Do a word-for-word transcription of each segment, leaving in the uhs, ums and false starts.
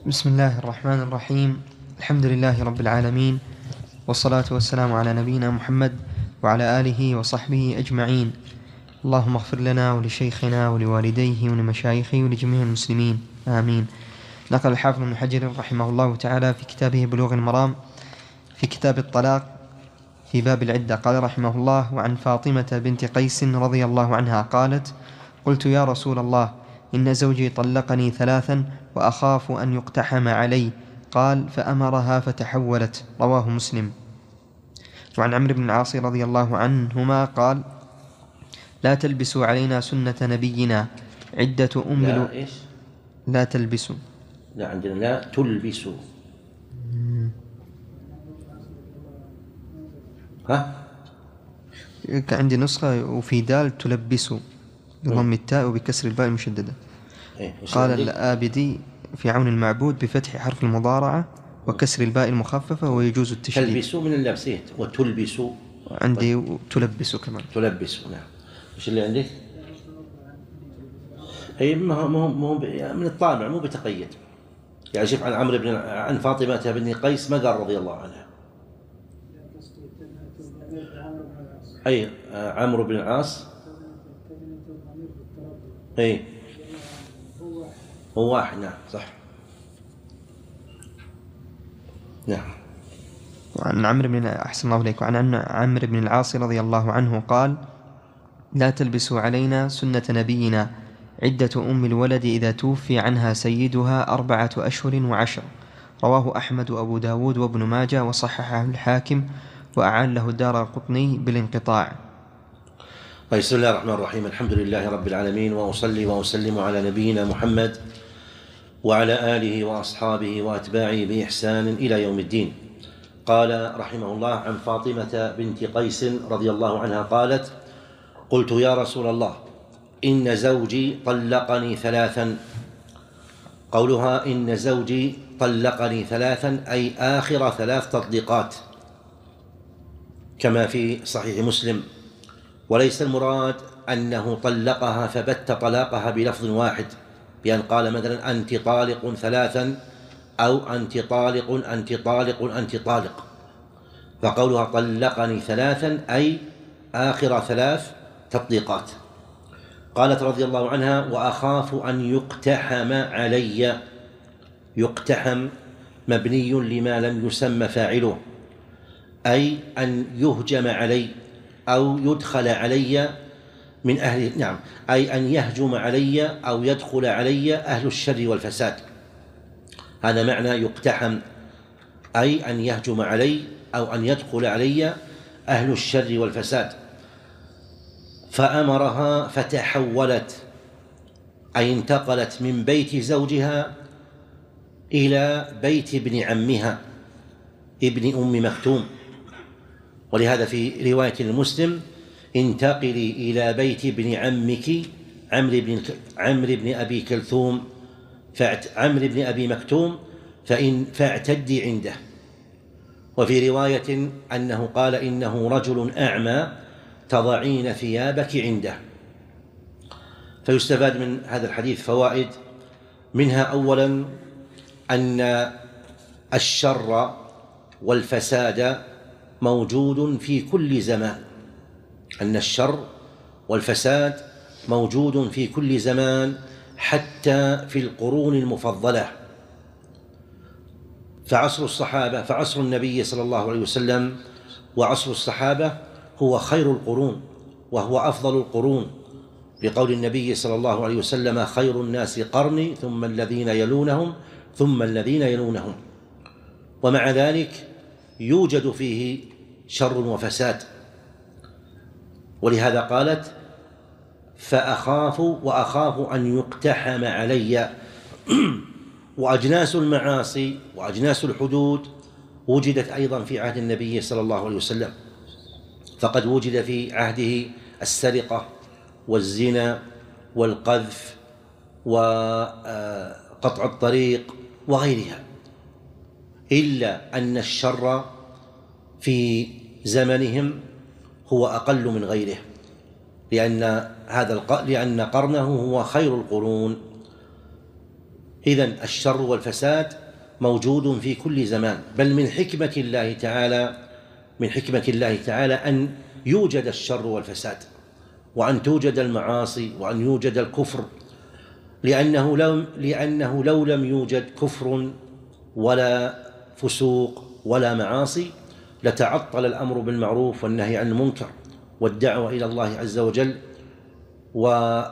بسم الله الرحمن الرحيم. الحمد لله رب العالمين، والصلاة والسلام على نبينا محمد وعلى آله وصحبه أجمعين. اللهم اغفر لنا ولشيخنا ولوالديه ولمشايخه ولجميع المسلمين، آمين. نقل الحافظ بن حجر رحمه الله تعالى في كتابه بلوغ المرام في كتاب الطلاق في باب العدة قال رحمه الله: وعن فاطمة بنت قيس رضي الله عنها قالت: قلت يا رسول الله، إن زوجي طلقني ثلاثا وأخاف أن يقتحم علي. قال: فأمرها فتحولت. رواه مسلم. وعن عمرو بن العاص رضي الله عنهما قال: لا تلبسوا علينا سنة نبينا عدة أم لا إيش؟ لا تلبسوا لا عندنا لا تلبسوا. ها؟ عندي نسخة وفي دال تلبسوا بضم التاء وبكسر الباء المشددة. إيه؟ قال الآبدي في عون المعبود بفتح حرف المضارعة وكسر الباء المخففة ويجوز التشديد. تلبسوا من اللبسية وتلبسوا. عندي و... تلبسوا كمان. تلبسوا نعم. إيش اللي عندك؟ أي ما هو ما هو من الطابع مو بتقيد. يعني شوف عن عمرو بن عن فاطمة بن قيس ما قال رضي الله عنها. أي عمرو بن العاص. أي هو واحد. نعم صح. نعم. وعن عمرو بن أحسن الله إليك وعن عمرو بن العاص رضي الله عنه قال: لا تلبسوا علينا سنة نبينا عدة أم الولد إذا توفي عنها سيدها أربعة أشهر وعشر. رواه أحمد وأبو داود وابن ماجه وصححه الحاكم وأعان له الدارقطني بالانقطاع. بسم الله الرحمن الرحيم. الحمد لله رب العالمين، وأصلي وأسلم على نبينا محمد وعلى آله وأصحابه وأتباعه بإحسان إلى يوم الدين. قال رحمه الله: عن فاطمة بنت قيس رضي الله عنها قالت: قلت يا رسول الله، إن زوجي طلقني ثلاثا. قولها إن زوجي طلقني ثلاثا أي آخر ثلاث تطليقات كما في صحيح مسلم، وليس المراد أنه طلقها فبت طلاقها بلفظ واحد، بأن قال مثلا أنت طالق ثلاثا أو أنت طالق أنت طالق أنت طالق. فقولها طلقني ثلاثا أي آخر ثلاث تطليقات. قالت رضي الله عنها: وأخاف أن يقتحم علي. يقتحم مبني لما لم يسمى فاعله، أي أن يهجم علي أو يدخل علي من أهل نعم أي أن يهجم علي أو يدخل علي أهل الشر والفساد. هذا معنى يقتحم، أي أن يهجم علي أو أن يدخل علي أهل الشر والفساد. فأمرها فتحولت، أي انتقلت من بيت زوجها إلى بيت ابن عمها ابن أم مكتوم. ولهذا في رواية المسلم: انتقلي إلى بيت ابن عمك عمرو بن عمرو بن أبي كلثوم عمرو بن أبي مكتوم فإن فاعتدي عنده. وفي رواية أنه قال: إنه رجل أعمى تضعين ثيابك عنده. فيستفاد من هذا الحديث فوائد، منها أولا أن الشر والفساد موجود في كل زمان أن الشر والفساد موجود في كل زمان حتى في القرون المفضلة. فعصر الصحابة فعصر النبي صلى الله عليه وسلم وعصر الصحابة هو خير القرون وهو أفضل القرون، لقول النبي صلى الله عليه وسلم: خير الناس قرني ثم الذين يلونهم ثم الذين يلونهم. ومع ذلك يوجد فيه شر وفساد، ولهذا قالت: فأخاف وأخاف أن يقتحم علي. وأجناس المعاصي وأجناس الحدود وجدت أيضا في عهد النبي صلى الله عليه وسلم، فقد وجد في عهده السرقة والزنا والقذف وقطع الطريق وغيرها، إلا أن الشر في زمنهم هو أقل من غيره، لأن هذا لأن قرنه هو خير القرون. إذن الشر والفساد موجود في كل زمان، بل من حكمة الله تعالى من حكمة الله تعالى أن يوجد الشر والفساد، وأن توجد المعاصي، وأن يوجد الكفر، لأنه لو, لأنه لو لم يوجد كفر ولا فسوق ولا معاصي لتعطل الأمر بالمعروف والنهي عن المنكر والدعوة إلى الله عز وجل، ولم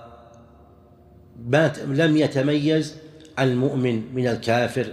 يتميز المؤمن من الكافر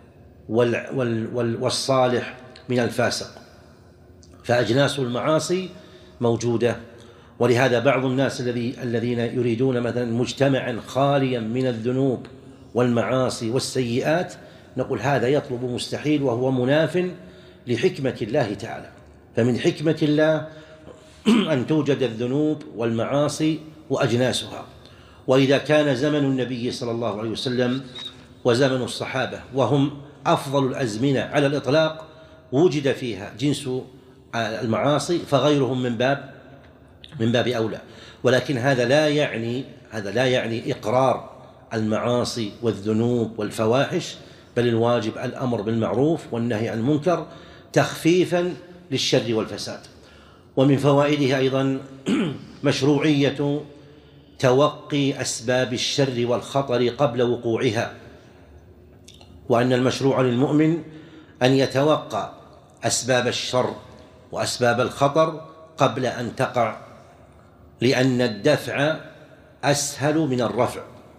والصالح من الفاسق، فأجناس المعاصي موجودة. ولهذا بعض الناس الذين يريدون مثلا مجتمعا خاليا من الذنوب والمعاصي والسيئات نقول هذا يطلب مستحيل، وهو مناف لحكمة الله تعالى. فمن حكمة الله أن توجد الذنوب والمعاصي وأجناسها. وإذا كان زمن النبي صلى الله عليه وسلم وزمن الصحابة وهم أفضل الأزمنة على الإطلاق وجد فيها جنس المعاصي، فغيرهم من باب من باب أولى. ولكن هذا لا يعني هذا لا يعني إقرار المعاصي والذنوب والفواحش، بل الواجب الأمر بالمعروف والنهي عن المنكر تخفيفا للشر والفساد. ومن فوائده أيضا مشروعية توقي أسباب الشر والخطر قبل وقوعها، وأن المشروع للمؤمن أن يتوقع أسباب الشر وأسباب الخطر قبل أن تقع، لأن الدفع أسهل من الرفع،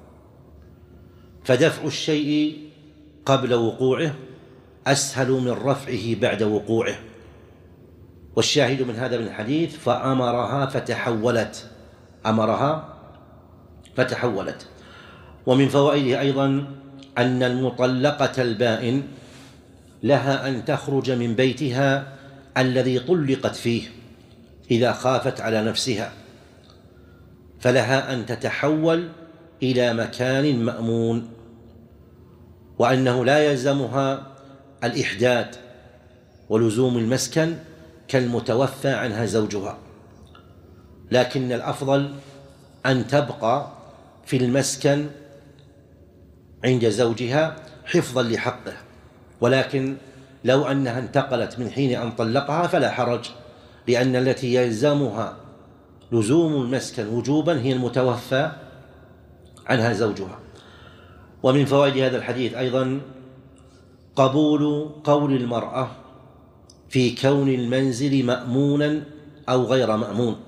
فدفع الشيء قبل وقوعه أسهل من رفعه بعد وقوعه. والشاهد من هذا من الحديث فأمرها فتحولت أمرها فتحولت. ومن فوائده أيضا أن المطلقة البائن لها أن تخرج من بيتها الذي طلقت فيه إذا خافت على نفسها، فلها أن تتحول إلى مكان مأمون، وأنه لا يلزمها الإحداد ولزوم المسكن كالمتوفى عنها زوجها، لكن الأفضل أن تبقى في المسكن عند زوجها حفظا لحقه. ولكن لو أنها انتقلت من حين أن طلقها فلا حرج، لأن التي يلزمها لزوم المسكن وجوبا هي المتوفى عنها زوجها. ومن فوائد هذا الحديث أيضا قبول قول المرأة في كون المنزل مأمونا أو غير مأمون،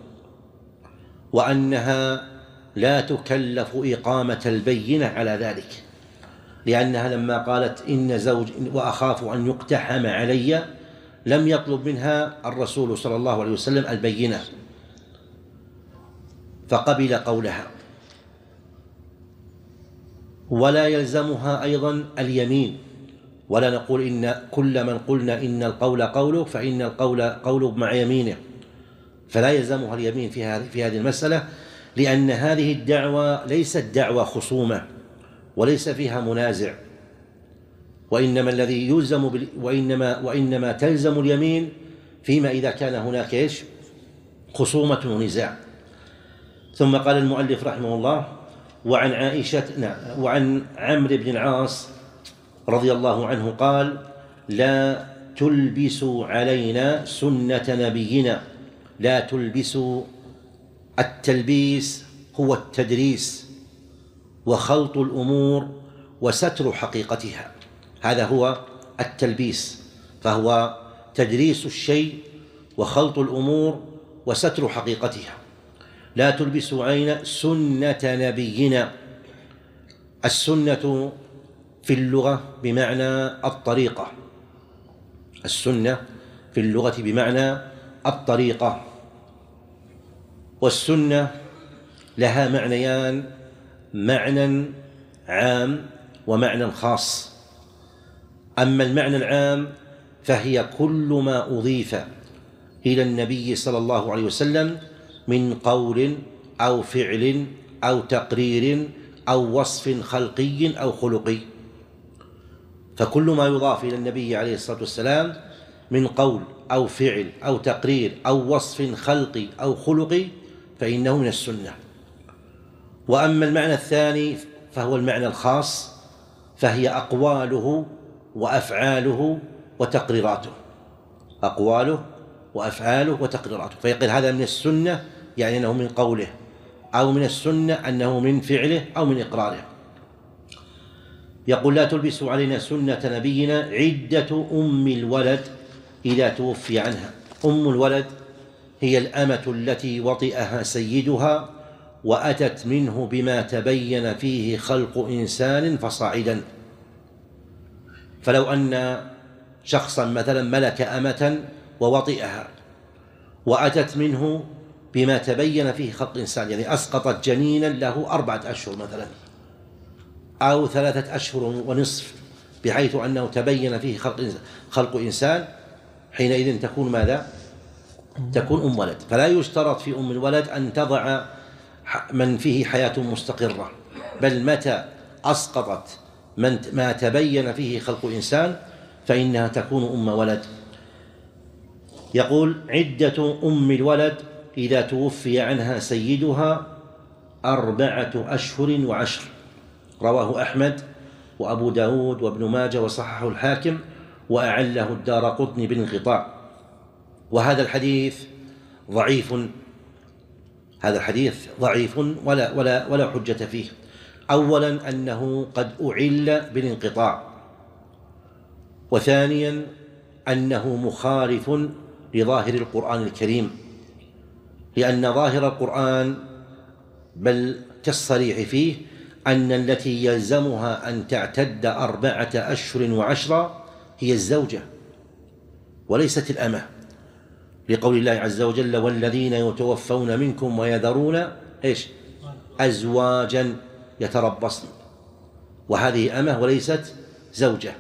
وأنها لا تكلف إقامة البينة على ذلك، لأنها لما قالت إن زوج وأخاف أن يقتحم علي لم يطلب منها الرسول صلى الله عليه وسلم البينة، فقبل قولها. ولا يلزمها أيضا اليمين، ولا نقول إن كل من قلنا إن القول قوله فإن القول قوله مع يمينه، فلا يلزمها اليمين في هذه في هذه المسألة، لأن هذه الدعوة ليست دعوة خصومة وليس فيها منازع، وإنما الذي يلزم بال... وإنما وإنما تلزم اليمين فيما إذا كان هناك إيش خصومة ونزاع. ثم قال المؤلف رحمه الله: وعن عائشة نعم وعن عمرو بن العاص رضي الله عنه قال: لا تلبسوا علينا سنة نبينا. لا تلبسوا، التلبيس هو التدريس وخلط الأمور وستر حقيقتها، هذا هو التلبيس، فهو تدريس الشيء وخلط الأمور وستر حقيقتها. لا تلبسوا علينا سنة نبينا. السنة في اللغة بمعنى الطريقة، السنة في اللغة بمعنى الطريقة، والسنة لها معنيان: معنى عام ومعنى خاص. أما المعنى العام فهي كل ما أضيف إلى النبي صلى الله عليه وسلم من قول أو فعل أو تقرير أو وصف خلقي أو خلقي، فكل ما يضاف إلى النبي عليه الصلاة والسلام من قول أو فعل أو تقرير أو وصف خلقي أو خلقي فإنه من السنة. وأما المعنى الثاني فهو المعنى الخاص، فهي أقواله وأفعاله وتقريراته، أقواله وأفعاله وتقريراته. فيقول هذا من السنة يعني أنه من قوله، أو من السنة أنه من فعله أو من إقراره. يقول لا تلبسوا علينا سنة نبينا عدة أم الولد إذا توفي عنها. أم الولد هي الأمة التي وطئها سيدها وأتت منه بما تبين فيه خلق إنسان فصاعدا. فلو أن شخصا مثلا ملك أمة ووطئها وأتت منه بما تبين فيه خلق إنسان، يعني أسقطت جنينا له أربعة أشهر مثلا أو ثلاثة أشهر ونصف، بحيث أنه تبين فيه خلق إنسان, خلق إنسان حينئذ تكون ماذا؟ تكون أم ولد. فلا يشترط في أم الولد أن تضع من فيه حياة مستقرة، بل متى أسقطت من ما تبين فيه خلق إنسان فإنها تكون أم ولد. يقول عدة أم الولد إذا توفي عنها سيدها أربعة أشهر وعشر. رواه أحمد وأبو داود وابن ماجه وصححه الحاكم وأعله الدارقطني بالانقطاع. وهذا الحديث ضعيف، هذا الحديث ضعيف ولا ولا ولا حجة فيه. أولا أنه قد أعل بالانقطاع، وثانيا أنه مخالف لظاهر القرآن الكريم، لأن ظاهر القرآن بل كالصريح فيه أن التي يلزمها أن تعتد أربعة أشهر وعشرة هي الزوجة وليست الأمة، لقول الله عز وجل والذين يتوفون منكم ويذرون إيش؟ أزواجا يتربصن، وهذه أمة وليست زوجة.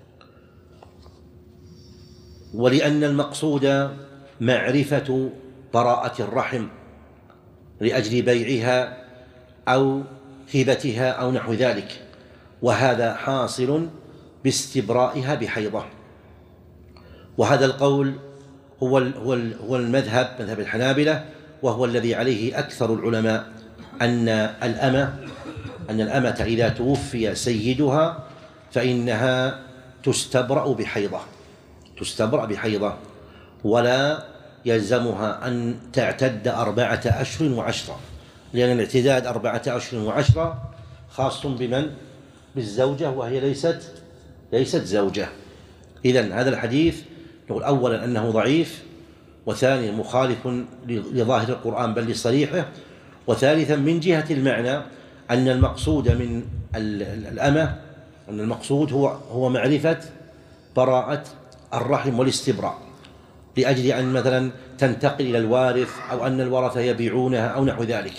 ولأن المقصود معرفة براءة الرحم لأجل بيعها أو هبتها أو نحو ذلك، وهذا حاصل باستبرائها بحيضة. وهذا القول هو هو المذهب مذهب الحنابلة، وهو الذي عليه أكثر العلماء، أن الأمة أن الأمة إذا توفي سيدها فإنها تستبرأ بحيضة تستبرأ بحيضة ولا يلزمها أن تعتد أربعة أشهر وعشرة، لأن الاعتداد أربعة أشهر وعشرة خاص بمن؟ بالزوجة، وهي ليست ليست زوجة. إذن هذا الحديث نقول أولا أنه ضعيف، وثانيا مخالف لظاهر القرآن بل لصريحه، وثالثا من جهة المعنى أن المقصود من الأمة أن المقصود هو هو معرفة براءة الرحم والاستبراء، لأجل أن مثلا تنتقل إلى الوارث أو أن الورثة يبيعونها أو نحو ذلك.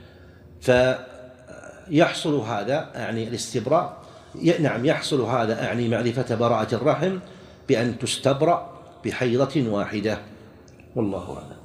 فيحصل هذا يعني الاستبراء، نعم يحصل هذا يعني معرفة براءة الرحم بأن تستبرأ بحيضة واحدة، والله أعلم.